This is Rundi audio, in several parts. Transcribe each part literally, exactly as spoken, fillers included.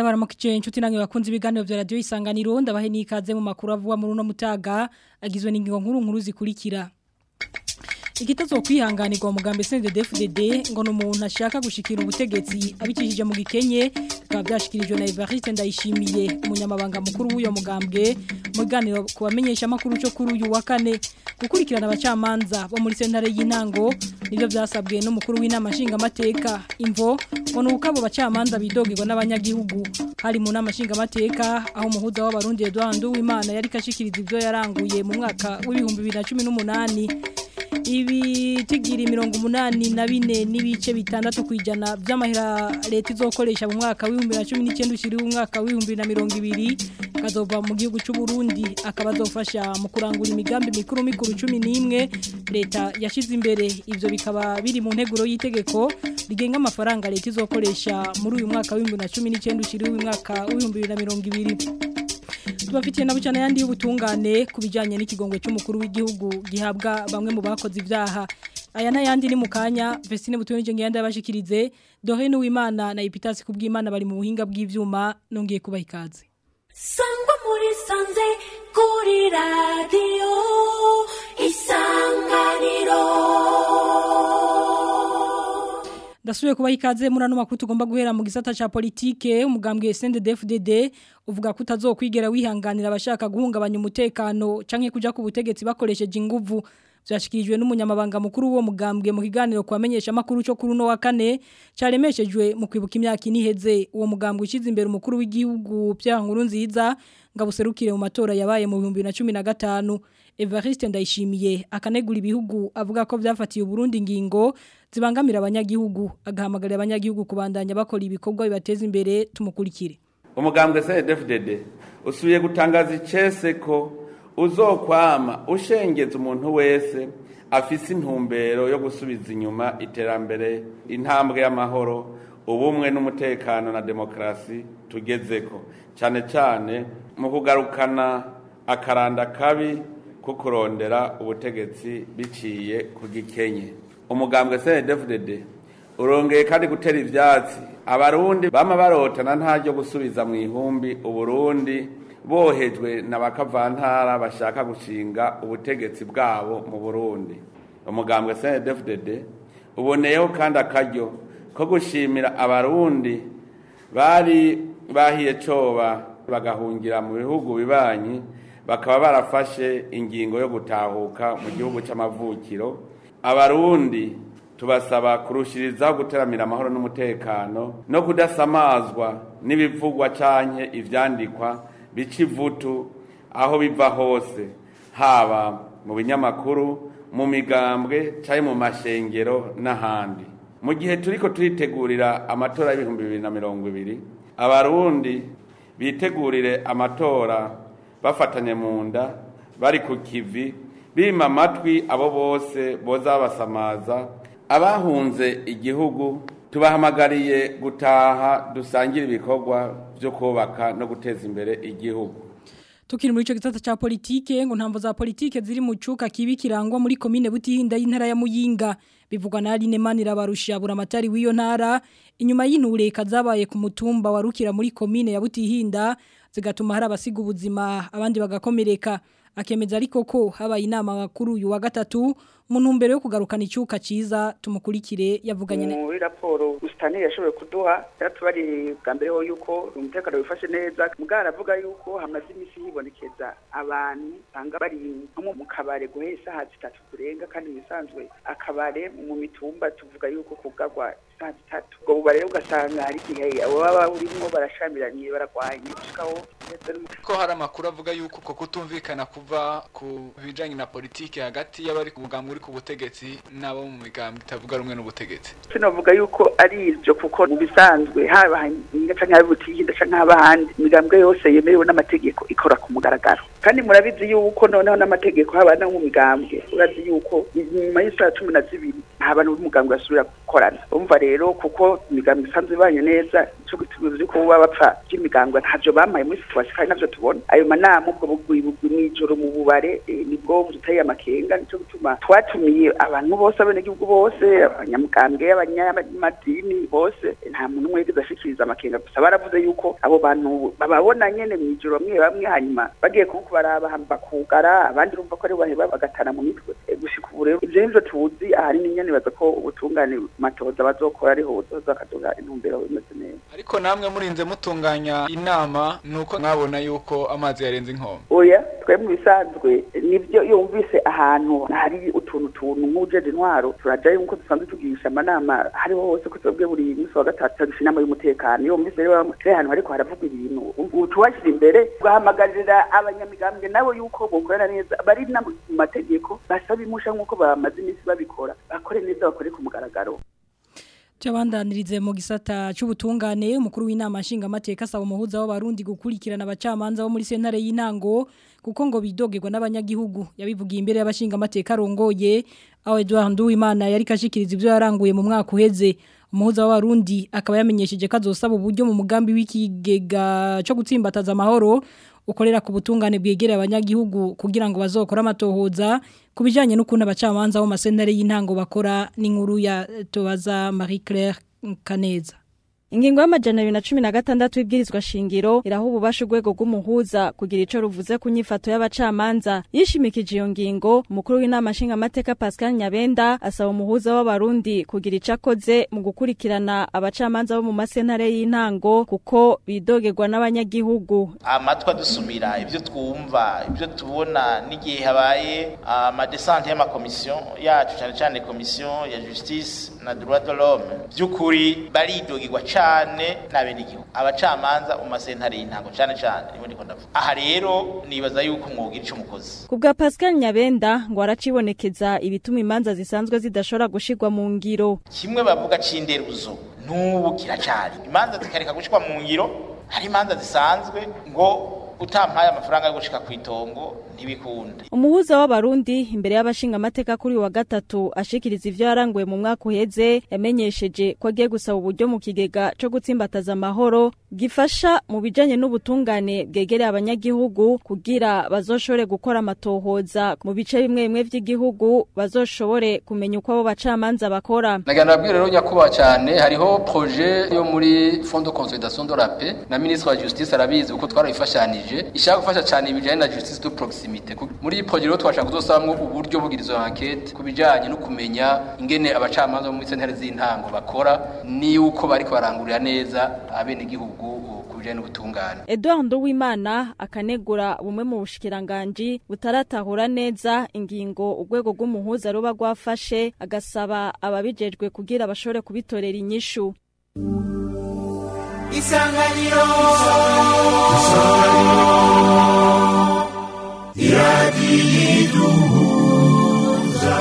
Ndabaramukije inshuti nange bakunze ibiganiro vya radio Isanganiro ndabahe nikaze mu makuru avuga muri no mutaga agizwe n'ingingo nkuru nkuru zikurikira. Igitazo kwihanganirwa umugambi C N D D F D D ngo n'umuntu ashaka gushikira ubutegetsi abikishije mu gikenye bikaba byashikirijwe na Evariste Ndayishimiye umunyamabanga mukuru w'uyo mugambwe mu ganiro kubamenyesha makuru cyo kuri uyu wa kane gukurikirana abacamanza bo muri sentare y'intango nibyo byasabwe n'umukuru w'inama nshinga amateka imvo ngo nuko abo bacamanza bidogirwa n'abanyagihugu hari mu nama nshinga amateka aho umuhuza w'abarundi Edouard Nduwimana yari kashikiriza ibyo yaranguye mu mwaka w'ibihumbi bibiri na cumi n'umunani ibi tigiri mirongo umunani na bine n'ibice bitandatu kwijana by'amahera leta izokoresha mu mwaka w'ibihumbi bibiri na cumi n'icyenda ushiriye umwaka w'ibihumbi bibiri na mirongo ibiri kazova mu gihugu cy'u Burundi akaba azofasha mu kurangura imigambi mikuru mikuru cumi n'imwe leta yashize imbere ivyo bikaba biri mu nteguro y'itegeko rigenga amafaranga leta izokoresha muri uyu mwaka w'ibihumbi bibiri na cumi n'icyenda ushiriye umwaka w'ibihumbi bibiri na mirongo ibiri tubafitiye na bucana yandi y'ubutungane kubijanye n'ikigongwe cy'umukuru w'igihugu gihabwa bamwe mu bakoze ivyaha aya n'ayandi ni mukanya Vestine Butunje ngiyanda yabashikirize Dorine Uwimana na Epitasi kubw'Imana bari mu buhinga bw'ivyuma nongiye kubaha ikaze Sangwa muri sanze kuri radio Isanganiro Dasuye kubaha ikaze muri ano makuru tugomba guhera mu gisata ca politike umugambwe C N D D F D D uvuga ko utazokwigera wihanganira abashaka guhungabanya umutekano canke kuja ku butegetsi bakoresheje inguvu byashikirijwe n'umunyamabanga mukuru wo mugambwe mu kiganiro kwamenyesha makuru cyo kuri no wa kane caremeshejwe mu kwibuka imyaka iniheze uwo mugambwe ushize imbere umukuru w'igihugu Pierre Nkurunziza ngabuserukire mu matora yabaye mu bihumbi bibiri na cumi na gatanu Evariste Ndayishimiye akanegura ibihugu avuga ko byafatiye Burundi ngingo zibangamira abanyagihugu agahamagarira abanyagihugu kubandanya bakora ibikorwa bibateza imbere tumukurikire umugambwe C N D D F D D usubiye gutangaza icese ko uzokwama ushengeza umuntu wese afise intumbero yo gusubiza inyuma iterambere intambwe y'amahoro ubumwe n'umutekano na demokrasi tugezeko cyane cyane mu kugarukana akaranda kabi ko kurondera ubutegetsi biciye ku gikenye umugambwe C N D D F D D urongeye kandi gutera ivyatsi abarundi bama barotana ntaryo gusubiza mu ihumbi uburundi bohejwe n'abakavantara bashaka gushinga ubutegetsi bwabo mu Burundi umugambwe C N D D F D D uboneyeho kandi akaryo ko gushimira abarundi bari bahiye coba bagahungira mu bihugu bibanyi bakaba barafashe ingingo yo gutahuka mu gihugu c'amavukiro abarundi tubasaba kurushiriza guteramira amahoro n'umutekano no kudasamazwa n'ibivugwa canke ivyandikwa bicivutu aho biva hose haba mu binyamakuru mu migambwe canke mu mashengero n'ahandi mu gihe turiko turitegurira amatora y'ibihumbi bibiri na mirongo ibiri abarundi bitegurire amatora bafatanye mu nda bari ku kivi bima amatwi abo bose boza basamaza abahunze igihugu tubahamagariye gutaha dusangira ibikorwa byo kubaka no guteza imbere igihugu tukiri muri ico gisata ca politike ngo ntamvo za politike ziri mu cuka kibi kirangwa muri commune Butihinda y'intara ya Muyinga bivugwa na Aline Manira barusha buramatari w'iyo ntara inyuma y'intureka zabaye ku mutumba warukira muri commune ya Butihinda zigatuma hari abasiga ubuzima abandi bagakomereka akemeza ariko ko habaye inama makuru uyu wa gatatu mu ntumbero yo kugarukana icyuka ciza tumukurikire yavuganye muri raporo Gustani yashoboye kuduha yaratubari bwa mbere ho yuko umutekano wifashe neza mugara avuga yuko hamaze imisi hibonekeza abantu banga bari mu kabare guhesa hazi tatu kurenga kandi bisanzwe akabare mu mitumba tuvuga yuko kugagwa hazi tatu ngo bare ugasanga hari gihe abo baba urimo barashamiranye baragwanye gushikaho ko hari amakuru avuga yuko ko kutumvikana kuva ku bijanye na politike hagati y'abari ku mugambi uri ku butegetsi nabo mu migambi itavuga rumwe n'ubutegetsi sinavuga yuko ari ibyo kuko bisanzwe haba ngaca nk'abutiye ndaca nk'abahandi imigambwe yose yemerewe n'amategeko ikora ku mugaragaro kandi murabizi yuko noneho n'amategeko haba no mu migambwe urazi yuko nyuma y'isaha cumi na zibiri nta bantu b'umugambwe basubira gukorana umva rero kuko imigambwe isanzwe ibanye neza cyo gutubuza ko baba bapfa by'imigambwe ntavyo bamaye muri situation kandi navyo tubona ayo manama ubwo bugwi bugwi mw'ijoro mu bubare nibwo buteye amakenga nico gutuma twatumiye abantu bose abenegihugu bose abanyamugambwe abanyamadini bose nta muntu umwe yigeze ashikiriza amakenga gusa baravuze yuko abo bantu bababona nyene mw'ijoro bamwe bamwe hanyuma bagiye kubaraba bakugara abandi urumva ko ari baheba bagatana mu mitwe gushika ubu rero ivyo nivyo tuzi ahari n'inyene baza ko ubutungane matoza bazokora ari ho bazakadoga intumbero imeze neza ariko namwe murinze mutunganya inama nuko mwabona yuko amazi yarenze inkombe oya twe mu bisanzwe nivyo yumvise ahantu hari utuntu tuntu nk'ujeje intwaro turajayo nkuko dusanzwe tugisha amanama hariho hose ko twebwe buri munsi wa gatatu tugisha inama y'umutekano yumvise rero ahantu hariko haravugwa ibintu utuwashira imbere ugahamagarira abanyamigambwe nabo yuko bokorana neza bari mu mategeko basaba imusha nkuko bamaze iminsi babikora bakore neza bakore ku mugaragaro Tubandanirize mu gisata cy'ubutungane umukuru w'inama nshinga amateka asaba umuhuza w'abarundi gukurikirana abacamanza bo muri sentare y'intango kuko ngo bidogerwa n'abanyagihugu yabivugiye imbere y'abashinga amateka rongoye aho Edouard Nduwimana yari kashikiriza ibyo yaranguye mu mwaka uheze umuhuza w'abarundi akaba yamenyesheje ko azosaba uburyo mu mugambi w'ikigega cyo gutsimbataza amahoro ukorera ku butungane bwegereye abanyagihugu kugira ngo bazokora amatohoza kubijanye n'ukuntu abacamanza bo masentare y'intango bakora n'inkuru ya Tobaza Marie Claire Kaneza. Ingingo y'amajana abiri na cumi na gatandatu y'ibwirizwa shingiro iraho ububasha urwego rw'umuhuza kugira ico ruvuze ku nyifato y'abacamanza yishimikije iyo ngingo umukuru w'inama nshinga amateka Pascal Nyabenda asaba umuhuza w'abarundi kugira ico akoze mu gukurikirana abacamanza bo mu masentare y'intango kuko bidogerwa n'abanyagihugu amatwa dusumira ibyo twumva ibyo tubona n'igihe habaye amadesante y'amakomisiyo yacu cyane cyane komisiyo ya justice na droit de l'homme by'ukuri baridogirwa cyane n'abenegihugu abacamanza mu masentare y'intango cyane cyane nibo ndiko ndavuga aha rero nibaza yuko umwugira ico mukozi kubwa Pascal Nyabenda ngo aracibonekeza ibituma imanza zisanzwe zidashobora gushirwa mu ngiro kimwe bavuga c'inderuzo n'ubu kiracari imanza zikareka gushirwa mu ngiro hari imanza zisanzwe ngo utampaye amafaranga yo gushika kwitongo ntibikunda umuhuza w'abarundi imbere y'abashinga amateka kuri wa gatatu ashikiriza ivyo yaranguye mu mwaka uheze yamenyesheje ko agiye gusaba uburyo mu kigega cyo gutsimbataza amahoro gifasha mu bijanye n'ubutungane bwegereye abanyagihugu kugira bazoshobore gukora amatohoza mu bice bimwe bimwe vy'igihugu bazoshobore kumenya uko abo bacamanza bakora nagana nabwire rero nyakuba cyane hariho projet yo muri Fond de Consolidation de la Paix na ministre wa Justice arabizi uko twarabifashanije ishaka gufasha cyane ibijanye na justice de proximité muri projet rero twashaka kuzosamwe uburyo bugirizo enquête kubijanye no kumenya ingene abacamanza mu sentare z'intango bakora ni uko bariko barangurira neza abene gihugu kubijanye n'ubutungane Edouard Nduwimana akanegura bumwe mu bushikiranganje butaratahura neza ingingo urwego rw'umuhuza ruba rwafashe agasaba ababijejwe kugira bashobore kubitorera inyishu Isanganiro Isanganiro Iradiyiduhuza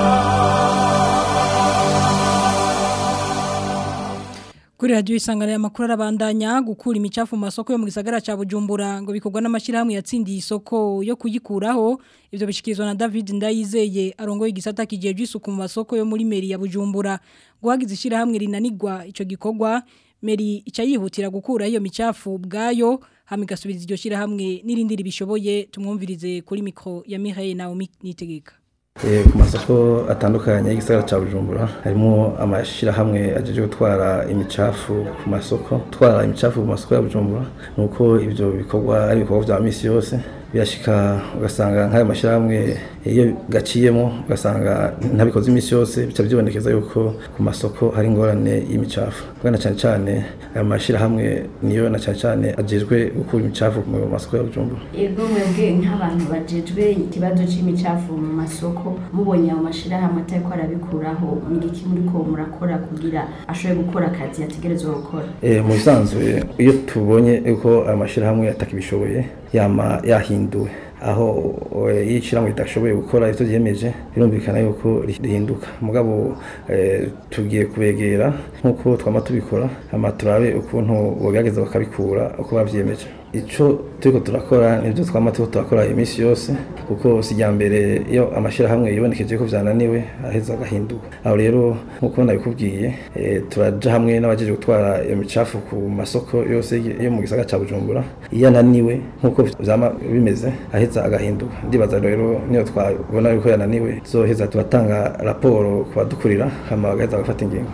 Kuri radio Isanganiro y'amakuru arabandanya gukura imicafu mu masoko yo mu gisagara ca Bujumbura ngo bikorwa n'amashirahamwe yatsindiye isoko yo kuyikuraho ivyo bishikirizwa na David Ndayizeye arongoye igisata kijeje isuku mu masoko yo muri meri ya Bujumbura guhagiza ishirahamwe rinanigwa ico gikorwa Meri ica yihutira gukura iyo micafu bwayo hamigasubiriza iryo shirahamwe n'irindiri bishoboye tumwumvirize kuri mikro ya Mireille Naomi Nitegeka. Eh ku masoko atandukanye y'igisagara ca Bujumbura harimo amashirahamwe ajeje gutwara imicafu ku masoko twara imicafu mu masoko ya Bujumbura nuko ivyo bikorwa ari bikorwa vya misi yose birashika ugasanga nk'ayo mashirahamwe iyo gaciyemo ugasanga ntabikoze imisi yose bica byibonekeza yuko ku masoko hari ingorane y'imicafu bwana cyane cyane ayo mashirahamwe niyo na cyane cyane ajejwe gukura imicafu mu masoko ya Bujumbura ego mwebwe nk'abantu bajejwe ikibazo c'imicafu mu masoko mubonye ayo mashirahamwe atariko arabikuraho n'igiki muriko murakora kugira ashobore gukora akazi yategerezwa gukora eh mu bisanzwe iyo tubonye uko ayo mashirahamwe atakibishoboye yama yahinduwe aho yishirahamwe itashoboye gukora ivyo yemeje birumvikana yuko rihinduka mugabo eh, tugiye kubegera nkuko twama tubikora amaturabe ukuntu bogerageza bakabikura uko bavyemeje ico turiko turakora nivyo twama turiko turakora iminsi yose kuko sijya mbere iyo amashira hamwe yibonekeje ko vyananiwe aheza agahinduka aho rero nkuko nabikubwiye e, turaja hamwe n'abajeje gutwara iyo micafu ku masoko yose yo mu gisagara ca Bujumbura iyo ananiwe nkuko vyama bimeze aheza agahinduka ndibaza rero niyo twabona yuko yananiwe zoheza tubatanga raporo kubadukurira hama bagaheza gufata ingingo.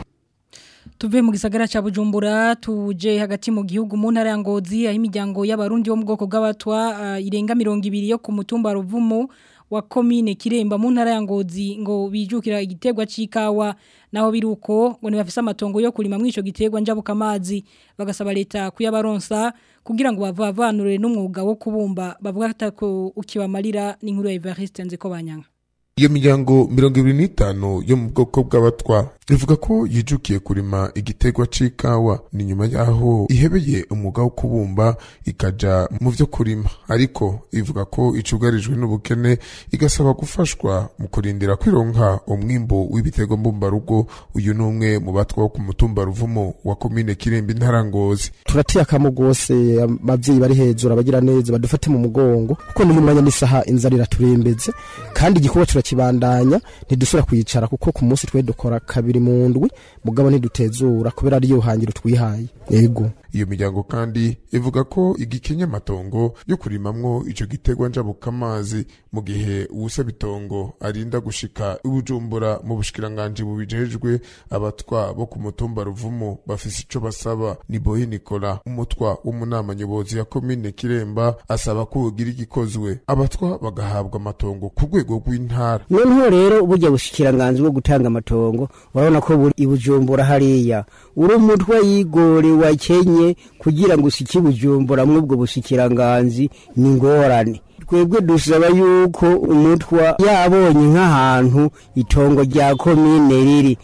Tuve mu gisagara ca Bujumbura tuje hagati mu gihugu mu ntara ya Ngozi aho imiryango y'abarundi bo mu bwoko bw'abatwa uh, irenga mirongo ibiri yo ku mutumba Ruvumo wa commune Kiremba mu ntara ya Ngozi ngo bijukira igitegwa c'ikawa naho biruko ngo nibafise amatongo yo kurima mwico gitegwa njabuka amazi bagasaba leta kuyabaronsa kugira ngo bavavanure n'umwuga wo kubumba bavuga atako ukibamarira n'inkuru ya Evariste Nziko Banyanga. Iyo miryango mirongo ibiri n'itanu yo mu bwoko bw'abatwa ivuga ko yijukiye kurima igitegwa c'ikawa ni nyuma yaho ihebeye umwuga wo kubumba ikaja mu vyo kurima ariko ivuga ko icugarijwe n'ubukene igasaba gufashwa mu kurindira kwironka umwimbo w'ibitegwa mbumbarugo uyu numwe mu batwa ku mutumba Ruvumo wa commune Kiremba intara Ngozi. Turatiye akamo gose abavyeyi bari hejuru abagira neza badufate mu mugongo kuko ni mu mwanya n'isaha inzarira turembeze kandi igikorwa turakibandanya ntidusura kwicara kuko ku munsi twe dukora kabiri mu ndwi mugabo ntidutezura kubera ari yo hangiro twihaye. Yego iyo miryango kandi ivuga ko igikenya matongo yo kurimamwo ico gitegwa njabuka amazi mu gihe uwusa bitongo arinda gushika Bujumbura mu bushikiranganje bubijejwe abatwa bo ku mutumba Ruvumo bafise ico basaba. Ni Boyi Nicola umutwa w'umunama nyobozi ya commune Kiremba asaba ko ugira igikozwe abatwa bagahabwa amatongo ku rwego rw'intara. Noneho rero burya bushikiranganje bwo gutanga amatongo urabona ko buri Bujumbura hariya uri umutwa yigore wa Kenya kugira ngo usiki Bujumbura mwubwo bushikiranganje ni ngorane. Twebwe dusaba yuko umutwa yabonye nk'ahantu itongo rya commune riri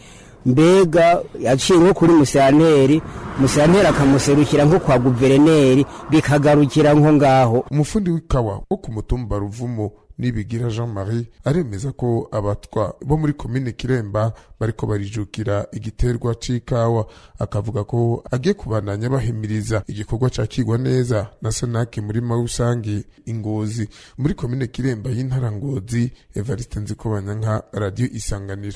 mbega yaciye nko kuri musanteri musanteri akamuserukira nko kwa guverineri bikagarukira nko ngaho. Umufundi w'ikawa wo ku mutumba Ruvumo Nibigira Jean Marie aremeza ko abatwa bo muri commune Kiremba bariko barijukira igiterwa c'ikawa akavuga ko agiye kubandanya bahimiriza igikorwa cakigwa neza na Senake muri Mawusangi Ingozi muri commune Kiremba y'intara Ngozi. Evariste Nziko Banyanka, Radio Isanganiro.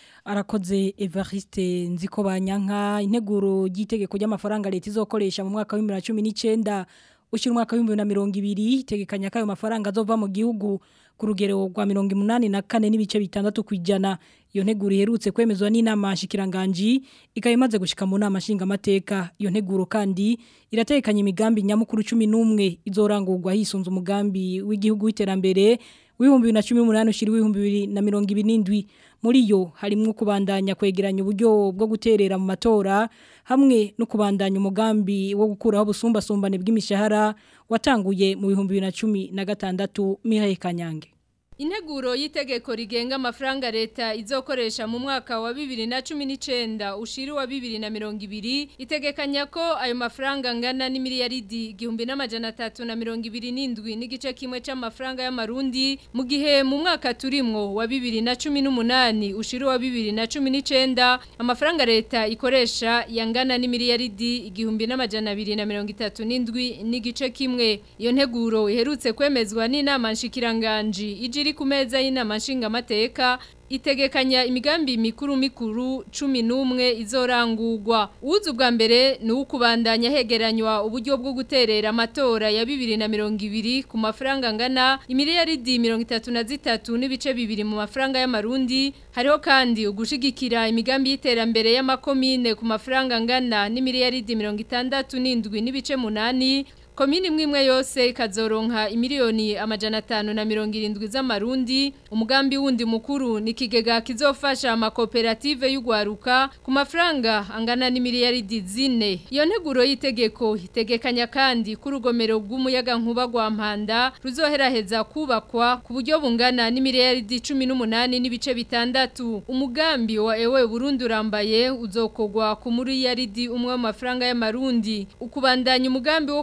Arakoze Evariste Nziko Banyanka. Integuro y'itegeko ry'amafaranga leta izokoresha mu mwaka wa bibiri na cumi n'icenda ushira umwaka wa bibiri na mirongo ibiri itegekanya kayo mafaranga azova mu gihugu ku rugero rwa mirongo umunani na kane n'ibice bitandatu kwijana. Iyo nteguro iherutse kwemezwa n'inama nshikiranganje ikayimaze gushika mu nama nshinga amateka. Iyo nteguro kandi iratekanya imigambi nyamukuru cumi n'umwe izorangurwa hisunze umugambi w'igihugu w'iterambere w'ibihumbi bibiri na cumi n'umunani ushira ibihumbi bibiri na mirongo ibiri n'indwi. Muri yo harimwo kubandanya kwegeranya uburyo bwo guterera mu matora hamwe no kubandanya umugambi wo gukuraho busumbasumbane bw'imishahara watanguye mu bihumbi bibiri na cumi na gatandatu. Mihaye Kanyange. Integuro y'itegeko rigenga amafaranga leta izokoresha mu mwaka wa bibiri na cumi n'icenda ushiri wa bibiri na mirongo ibiri itegekanya ko ayo mafaranga ngana n'imiliyaridi igihumbi n'amajana atatu na mirongo ibiri n'indwi n'igice kimwe c'amafaranga y'amarundi mu gihe mu mwaka turimwo wa bibiri na cumi n'umunani ushiri wa bibiri na cumi n'icenda amafaranga leta ikoresha yangana n'imiliyaridi igihumbi n'amajana abiri na mirongo itatu n'indwi n'igice kimwe. Iyo nteguro iherutse kwemezwa n'inama nshikiranganje ijiri ku meza y'inama nshinga amateka itegekanya imigambi mikuru mikuru cumi n'umwe izorangurwa. Uzu bwa mbere ni ukubandanya hegeranywa uburyo bwo guterera amatora ya bibiri na mirongo ibiri ku mafaranga ngana imiliyaridi mirongo itatu na zitatu n'ibice bibiri mu mafaranga y'amarundi. Hariho kandi ugushigikira imigambi y'iterambere y'amakomine ku mafaranga ngana n'imiliyaridi mirongo itandatu n'indwi n'ibice munani. Komini mwimwe yose ikazoronka imiliyoni amajana atanu na mirongo irindwi z'amarundi. Umugambi wundi mukuru ni kigega kizofasha amakoperative y'ugwaruka ku mafaranga angana n'imiliyaridi zine. Iyo nteguro y'itegeko itegekanya kandi ku rugomero rw'umuyaga nkuba rwa Mpanda ruzoheraheza kubakwa ku buryo bungana n'imiliyaridi cumi n'umunani n'ibice bitandatu. Umugambi wa Ewe Burundi urambaye uzokogwa ku miliyaridi umwe mu mafaranga y'amarundi. Ukubandanya umugambi wo kwegereza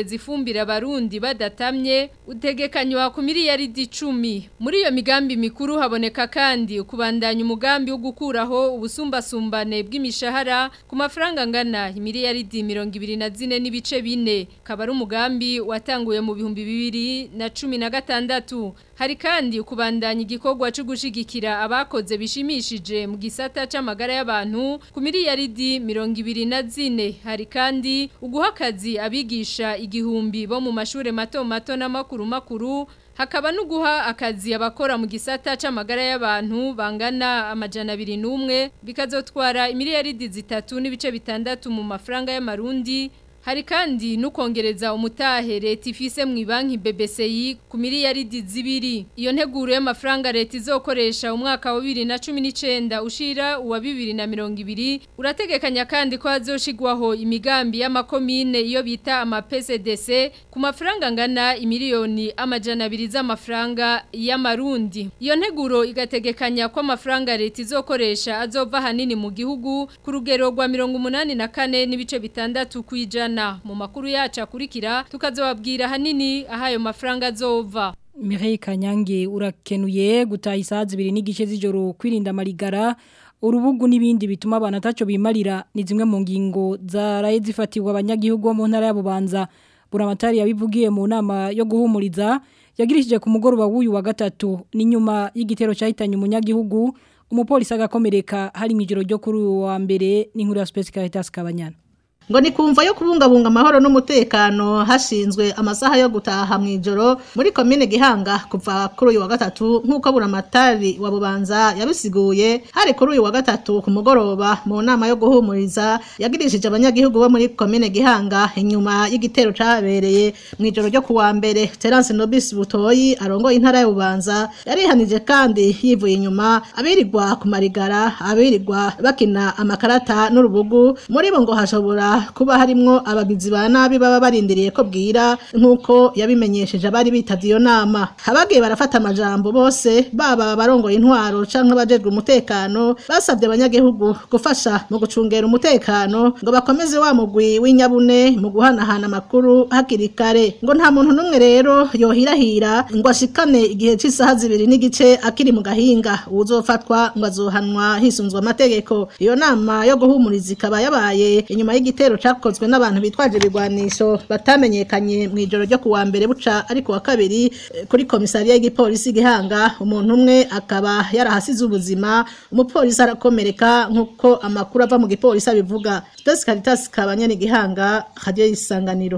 kongereza ifumbire abarundi badatamye utegekanywa ku miliyaridi icumi. Muri iyo migambi mikuru haboneka kandi ukubandanya umugambi wo gukuraho ubusumbasumbane bw'imishahara ku mafaranga angana miliyaridi mirongo ibiri na zine n'ibice bine. Kaba ari umugambi watanguye mu bihumbi bibiri na cumi na gatandatu. Hari kandi ukubandanya igikorwa cyo gushigikira abakoze bishimishije mu gisata c'amagara y'abantu ku miliyaridi mirongo ibiri na zine. Hari kandi uguha akazi abigisha igihumbi bo mu mashure mato mato n'amakuru makuru. Hakaba nuguha akazi abakora mu gisata c'amagara y'abantu bangana amajana abiri n'umwe bikazotwara imiliyaridi zitatu n'ibice bitandatu mu mafaranga y'amarundi. Hari kandi nukongereza umutahe leta ifise mu banki B B C I ku miliyaridi zibiri. Iyo nteguro y'amafaranga leta izokoresha umwaka wa bibiri na cumi n'icenda ushira uwa bibiri na mirongo ibiri urategekanya kandi ko hazoshigwaho imigambi y'amakomine iyo bita ama P C D C ku mafaranga ngana imiliyoni amajana abiri z'amafaranga y'amarundi. Iyo nteguro igategekanya ko amafaranga leta izokoresha azova hanini mu gihugu ku rugero rwa mirongo umunani na kane n'ibice bitandatu kwijana. Mu makuru yacu akurikira tukazobabwira hanini ahayo mafaranga azova. Mireille Kanyange urakenuye gutaha isaha zibiri n'igice z'ijoro kwirinda marigara urubugu n'ibindi bituma abantu ataco bimarira ni zimwe mu ngingo zaraye zifatirwa abanyagihugu bo mu ntara ya Bubanza. Buramatari yabivugiye mu nama yo guhumuriza yagirishije ku mugoroba w'uyu wa gatatu ni nyuma y'igitero cyahitanye umunyagihugu umupolisi agakomereka hari mu ijoro ryo kuri wa mbere n'inkuru ya Space Caritas Kabanyana. Ngo ni kumva yo kubungabunga amahoro n'umutekano hashinzwe amasaha yo gutaha mu ijoro muri komine Gihanga kuva kuri uyu wa gatatu nk'uko Buramatari wa Bubanza yabisiguye hari kuri uyu wa gatatu ku mugoroba mu nama yo guhumuriza yagirishije abanyagihugu bo muri komine Gihanga inyuma y'igitero cabereye mu ijoro ryo kuwa mbere. Terence Nobis Butoyi arongoye intara ya Bubanza yarihanije kandi yivuye inyuma abirirwa ku marigara abirirwa bakina amakarata n'urubugu muri bo ngo hashobora kuba harimwo abagizi ba nabi baba barindiriye ko bwira nkuko yabimenyesheje abari bitavye iyo nama. Abagiye barafata amajambo bose baba barongoye intwaro canke abajejwe umutekano basabye abanyagihugu gufasha mu gucungera umutekano ngo bakomeze wa mugwi w'inyabune mu guhanahana amakuru hakiri kare. Ngo nta muntu numwe rero yohirahira ngo ashikane igihe c'isaha zibiri n'igice akiri mu gahinga uzofatwa ngo azohanwa hisunzwe amategeko. Iyo nama yo guhumuriza ikaba yabaye inyuma y'igitero cakozwe n'abantu bitwaje ibigwanisho batamenyekanye mu ijoro ryo kuwa mbere buca ariko wa kabiri kuri komisariya y'igipolisi Gihanga umuntu umwe akaba yarahasize ubuzima umupolisi arakomereka nkuko amakuru ava mu gipolisi abivuga. Space Caritas Kabanyana Gihanga Radio Isanganiro.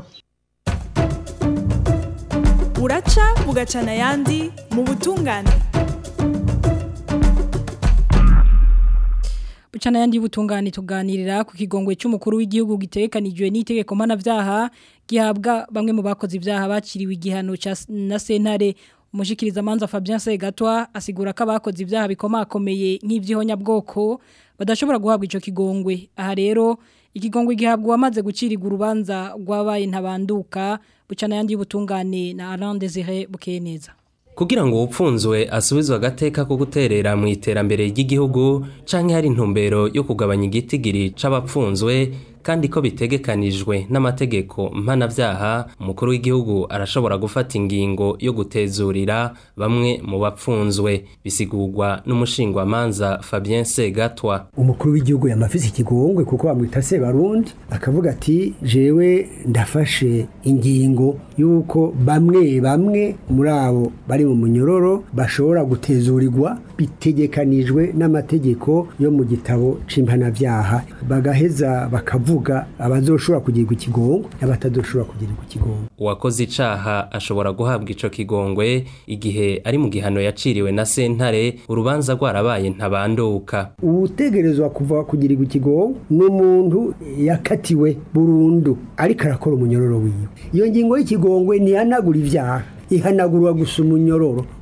Uraca bugacana yandi mu butungane. Bucana yandi butungane tuganirira ku kigongwe cy'umukuru w'igihugu gitekanijwe n'itegeko mpanavyaha gihabwa bamwe mu bakoze ivyaha baciriwe igihano na sentare. Umushikiriza manza Fabien Segatwa asigura ko abakoze ivyaha bikomakomeye nk'ivyihonyabwoko badashobora guhabwa ico kigongwe. Aha rero ikigongwe gihabwa wamaze gucirirwa urubanza rwabaye ntabanduka. Bucana yandi butungane na Alain Désiré Bukeneza. Kugira ngo upfunzwe asubizwe agateka ko guterera mu iterambere ry'igihugu canke hari intumbero yo kugabanya igitigiri c'abapfunzwe kandi ko bitegekanijwe n'amategeko mpanavyaha umukuru w'igihugu arashobora gufata ingingo yo gutezurira bamwe mu bapfunzwe bisigurwa n'umushingwa manza Fabien Segatwa. Umukuru w'igihugu yamafise ikigongwe kuko bamwita se Barundi akavuga ati jewe ndafashe ingingo yuko bamwe bamwe muri abo bari mu munyororo bashobora gutezurirwa bitegekanijwe n'amategeko yo mu gitabo c'impanavyaha bagaheza bakavuga abazoshobora kugirirwa ikigongwe n'abatazoshobora kugirirwa ikigongwe. Uwakoze icaha ashobora guhabwa ico kigongwe igihe ari mu gihano yaciriwe na sentare urubanza rwarabaye ntabanduka. Utegerezwa kuva kugirirwa ikigongwe n'umuntu yakatiwe burundu ariko arakora umunyororo wiwe. Iyo ngingo y'ikigongwe ntihanagura ivyaha ihanagurwa gusa umunyororo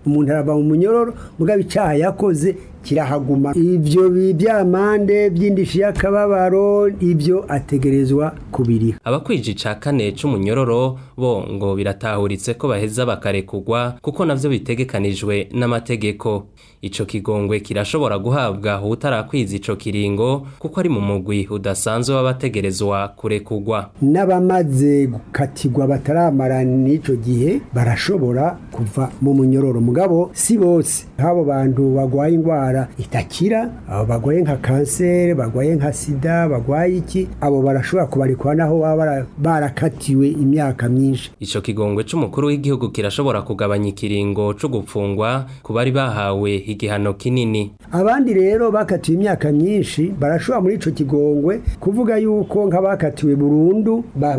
umuntu arava mu munyororo mugabo icaha yakoze kirahaguma ivyo byamande by'indishi y'akababaro ivyo ategerezwa kubiriha. Abakwije ca kane c'umunyororo bo ngo biratahuritse ko baheza bakarekugwa kuko navyo bitegekanijwe n'amategeko. Ico kigongwe kirashobora guhabwa utarakwiza ico kiringo kuko ari mu mugwi udasanzwe w'abategerezwa kurekugwa. N'abamaze gukatirwa bataramara n'ico gihe barashobora kuva mu munyororo mugabo si bose. Habo bantu bagwaye ingwara itakira, abo bagwaye nka kansere, bagwaye nka sida, bagwaye iki, abo barashobora kubarikwa naho baba barakatiwe imyaka myinshi. Ico kigongwe c'umukuru w'igihugu kirashobora kugabanya ikiringo co gupfungwa ku bari bahawe igihano kinini. Abandi rero bakatiwe imyaka myinshi barashobora muri ico kigongwe kuvuga yuko nk'abakatiwe burundu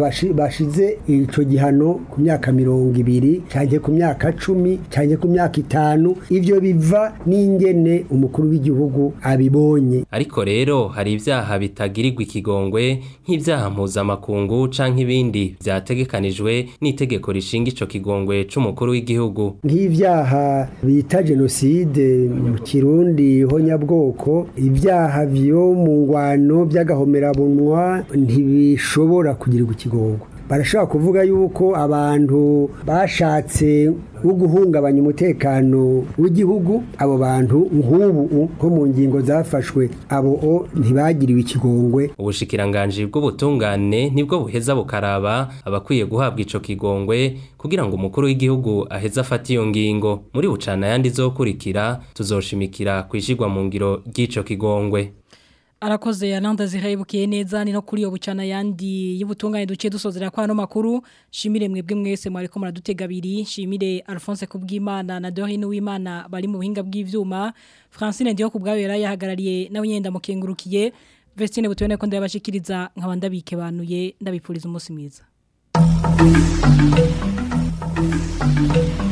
bashize ico gihano ku myaka mirongo ibiri canke ku myaka cumi canke ku myaka itanu. Ivyo biva n'ingene umukuru w'igihugu abibonye. Ariko rero hari ivyaha bitagirirwa ikigongwe nk'ivyaha mpuzamakungu canke ibindi vyategekanijwe n'itegeko rishinga ico kigongwe c'umukuru w'igihugu. Nk'ivyaha bita genocide mu Kirundi honyabwoko, ivyaha vyo mu ngwano by'agahomerabunwa ntibishobora kugirirwa ikigongwe. Barashobora kuvuga yuko abantu bashatse uguhungabanya umutekano w'igihugu, abo bantu nk'ubu nko mu ngingo zafashwe abo ntibagiriwe ikigongwe. Ubushikiranganje bw'ubutungane nibwo buheza bukaraba abakwiye guhabwa ico kigongwe kugira ngo umukuru w'igihugu aheza afate iyo ngingo. Muri bucana yandi zokurikira tuzoshimikira kwishigwa mu ngiro ry'ico kigongwe. Arakoze yananda zihebukiye neza ni no kuri yo bucana yandi y'ubutungane duce dusozera kwa no makuru. Shimire mwebwe mwese mwariko muradutega abiri. Shimire Alphonse Kubwimana na Dorine Uwimana bari mu buhinga bw'ivyuma. Francine Ndiyo kubgawe yari yahagarariye nawe nyenda mukengurukiye. Vestine butubone ko ndabashikiriza nkabanda bikebanuye ndabipfuriza umunsi mwiza.